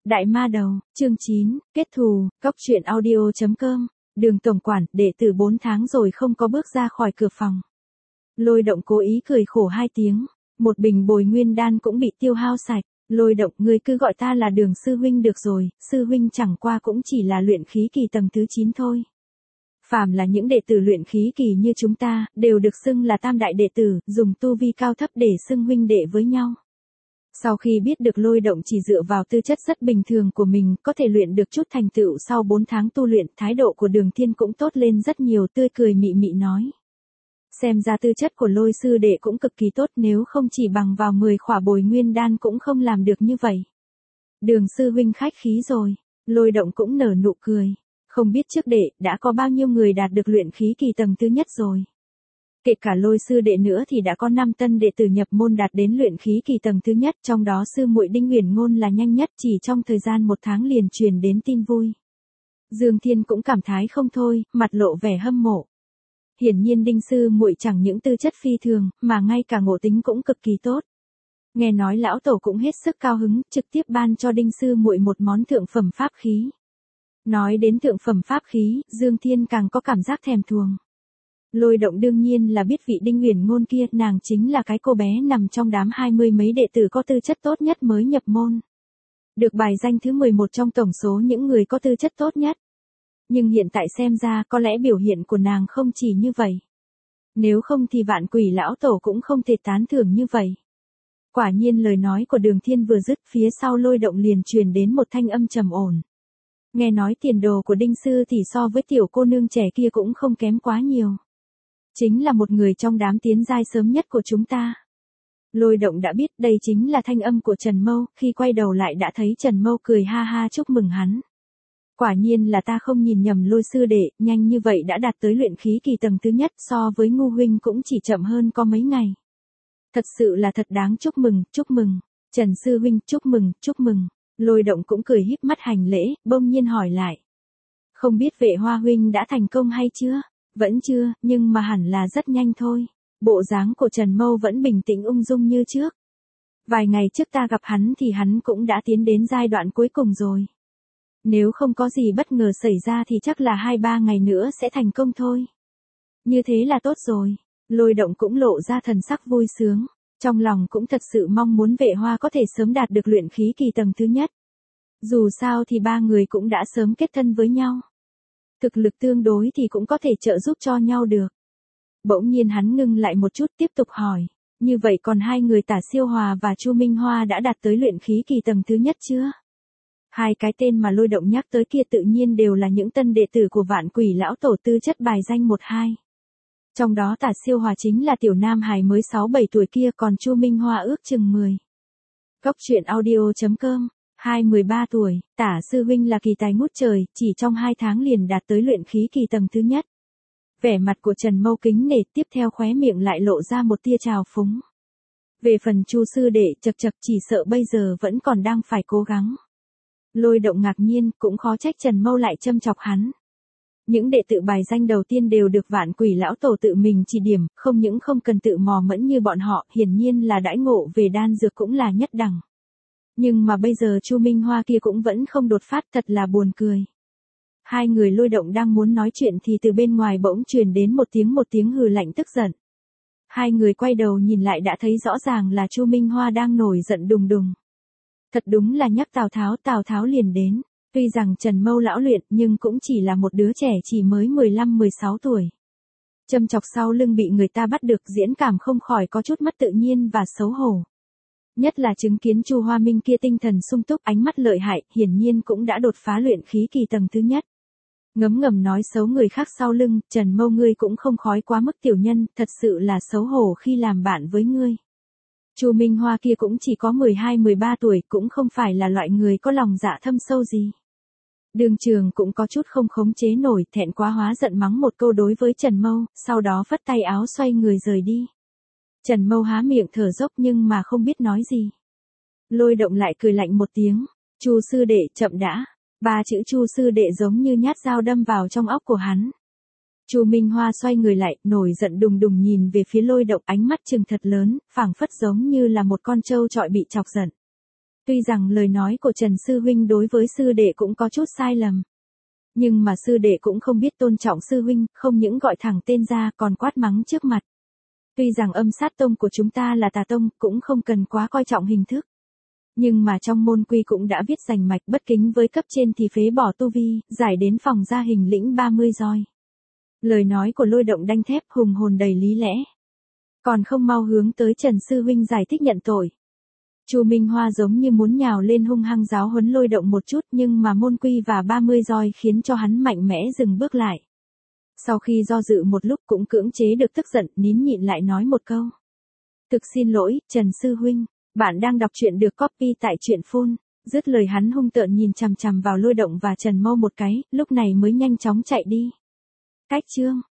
Đại ma đầu, chương 9, kết thù, Cóc truyện audio.com, Đường tổng quản, đệ tử 4 tháng rồi không có bước ra khỏi cửa phòng. Lôi động cố ý cười khổ 2 tiếng, một bình bồi nguyên đan cũng bị tiêu hao sạch. Lôi động, ngươi cứ gọi ta là Đường sư huynh được rồi, sư huynh chẳng qua cũng chỉ là luyện khí kỳ tầng thứ 9 thôi. Phàm là những đệ tử luyện khí kỳ như chúng ta, đều được xưng là tam đại đệ tử, dùng tu vi cao thấp để xưng huynh đệ với nhau. Sau khi biết được Lôi động chỉ dựa vào tư chất rất bình thường của mình, có thể luyện được chút thành tựu sau 4 tháng tu luyện, thái độ của Đường Thiên cũng tốt lên rất nhiều, tươi cười mị mị nói. Xem ra tư chất của Lôi sư đệ cũng cực kỳ tốt, nếu không chỉ bằng vào 10 khỏa bồi nguyên đan cũng không làm được như vậy. Đường sư huynh khách khí rồi, Lôi động cũng nở nụ cười. Không biết trước đệ, đã có bao nhiêu người đạt được luyện khí kỳ tầng thứ nhất rồi. Kể cả Lôi sư đệ nữa thì đã có 5 tân đệ tử nhập môn đạt đến luyện khí kỳ tầng thứ nhất, trong đó sư muội Đinh Uyển Ngôn là nhanh nhất, chỉ trong thời gian 1 tháng liền truyền đến tin vui. Dương Thiên cũng cảm thái không thôi, mặt lộ vẻ hâm mộ. Hiển nhiên Đinh sư muội chẳng những tư chất phi thường, mà ngay cả ngộ tính cũng cực kỳ tốt. Nghe nói lão tổ cũng hết sức cao hứng, trực tiếp ban cho Đinh sư muội một món thượng phẩm pháp khí. Nói đến thượng phẩm pháp khí, Dương Thiên càng có cảm giác thèm thuồng. Lôi động đương nhiên là biết vị Đinh Uyển Ngôn kia, nàng chính là cái cô bé nằm trong đám 20 mấy đệ tử có tư chất tốt nhất mới nhập môn. Được bài danh thứ 11 trong tổng số những người có tư chất tốt nhất. Nhưng hiện tại xem ra có lẽ biểu hiện của nàng không chỉ như vậy. Nếu không thì Vạn Quỷ lão tổ cũng không thể tán thưởng như vậy. Quả nhiên lời nói của Đường Thiên vừa dứt, phía sau Lôi động liền truyền đến một thanh âm trầm ổn. Nghe nói tiền đồ của Đinh sư thì so với tiểu cô nương trẻ kia cũng không kém quá nhiều. Chính là một người trong đám tiến giai sớm nhất của chúng ta. Lôi động đã biết đây chính là thanh âm của Trần Mâu, khi quay đầu lại đã thấy Trần Mâu cười ha ha chúc mừng hắn. Quả nhiên là ta không nhìn nhầm Lôi sư đệ, nhanh như vậy đã đạt tới luyện khí kỳ tầng thứ nhất, so với Ngu huynh cũng chỉ chậm hơn có mấy ngày. Thật sự là thật đáng chúc mừng, chúc mừng. Trần sư huynh, chúc mừng, chúc mừng. Lôi động cũng cười híp mắt hành lễ, bỗng nhiên hỏi lại. Không biết Vệ Hoa huynh đã thành công hay chưa? Vẫn chưa, nhưng mà hẳn là rất nhanh thôi. Bộ dáng của Trần Mâu vẫn bình tĩnh ung dung như trước. Vài ngày trước ta gặp hắn thì hắn cũng đã tiến đến giai đoạn cuối cùng rồi. Nếu không có gì bất ngờ xảy ra thì chắc là 2-3 ngày nữa sẽ thành công thôi. Như thế là tốt rồi. Lôi động cũng lộ ra thần sắc vui sướng. Trong lòng cũng thật sự mong muốn Vệ Hoa có thể sớm đạt được luyện khí kỳ tầng thứ nhất. Dù sao thì 3 người cũng đã sớm kết thân với nhau. Thực lực tương đối thì cũng có thể trợ giúp cho nhau được. Bỗng nhiên hắn ngưng lại một chút tiếp tục hỏi. Như vậy còn 2 người Tả Siêu Hòa và Chu Minh Hoa đã đạt tới luyện khí kỳ tầng thứ nhất chưa? 2 cái tên mà Lôi động nhắc tới kia tự nhiên đều là những tân đệ tử của Vạn Quỷ lão tổ, tư chất bài danh 1-2. Trong đó Tả Siêu Hòa chính là tiểu nam hài mới 6-7 tuổi kia, còn Chu Minh Hoa ước chừng 10. Cóc truyện audio.com, 13 tuổi, Tả sư huynh là kỳ tài ngút trời, chỉ trong 2 tháng liền đạt tới luyện khí kỳ tầng thứ nhất. Vẻ mặt của Trần Mâu kính nể, tiếp theo khóe miệng lại lộ ra một tia trào phúng. Về phần Chu sư đệ, chậc chậc, chỉ sợ bây giờ vẫn còn đang phải cố gắng. Lôi động ngạc nhiên, cũng khó trách Trần Mâu lại châm chọc hắn. Những đệ tử bài danh đầu tiên đều được Vạn Quỷ lão tổ tự mình chỉ điểm, không những không cần tự mò mẫm như bọn họ, hiển nhiên là đãi ngộ về đan dược cũng là nhất đẳng. Nhưng mà bây giờ Chu Minh Hoa kia cũng vẫn không đột phát, thật là buồn cười. 2 người Lôi động đang muốn nói chuyện thì từ bên ngoài bỗng truyền đến một tiếng hừ lạnh tức giận. 2 người quay đầu nhìn lại đã thấy rõ ràng là Chu Minh Hoa đang nổi giận đùng đùng. Thật đúng là nhắc Tào Tháo liền đến. Tuy rằng Trần Mâu lão luyện nhưng cũng chỉ là một đứa trẻ chỉ mới 15-16 tuổi. Châm chọc sau lưng bị người ta bắt được, diễn cảm không khỏi có chút mất tự nhiên và xấu hổ. Nhất là chứng kiến Chu Hoa Minh kia tinh thần sung túc, ánh mắt lợi hại, hiển nhiên cũng đã đột phá luyện khí kỳ tầng thứ nhất. Ngấm ngầm nói xấu người khác sau lưng, Trần Mâu ngươi cũng không khói quá mức tiểu nhân, thật sự là xấu hổ khi làm bạn với ngươi. Chu Minh Hoa kia cũng chỉ có 12-13 tuổi, cũng không phải là loại người có lòng dạ thâm sâu gì. Đường Trường cũng có chút không khống chế nổi, thẹn quá hóa giận mắng một câu đối với Trần Mâu, sau đó phất tay áo xoay người rời đi. Trần Mâu há miệng thở dốc nhưng mà không biết nói gì. Lôi động lại cười lạnh một tiếng. Chu sư đệ, chậm đã. 3 chữ Chu sư đệ giống như nhát dao đâm vào trong óc của hắn. Chu Minh Hoa xoay người lại, nổi giận đùng đùng nhìn về phía Lôi động, ánh mắt trừng thật lớn, phảng phất giống như là một con trâu trọi bị chọc giận. Tuy rằng lời nói của Trần Sư Huynh đối với sư đệ cũng có chút sai lầm. Nhưng mà sư đệ cũng không biết tôn trọng sư huynh, không những gọi thẳng tên ra còn quát mắng trước mặt. Tuy rằng âm sát tông của chúng ta là tà tông, cũng không cần quá coi trọng hình thức. Nhưng mà trong môn quy cũng đã viết rành mạch bất kính với cấp trên thì phế bỏ tu vi, giải đến phòng gia hình lĩnh 30 roi. Lời nói của Lôi Động đanh thép hùng hồn đầy lý lẽ. Còn không mau hướng tới Trần Sư Huynh giải thích nhận tội. Chu Minh Hoa giống như muốn nhào lên hung hăng giáo huấn Lôi Động một chút, nhưng mà môn quy và 30 roi khiến cho hắn mạnh mẽ dừng bước lại. Sau khi do dự một lúc cũng cưỡng chế được tức giận, nín nhịn lại nói một câu. Thực xin lỗi, Trần Sư Huynh, bạn đang đọc truyện được copy tại truyện phun. Dứt lời hắn hung tợn nhìn chằm chằm vào Lôi Động và Trần Mâu một cái, lúc này mới nhanh chóng chạy đi. Cách chương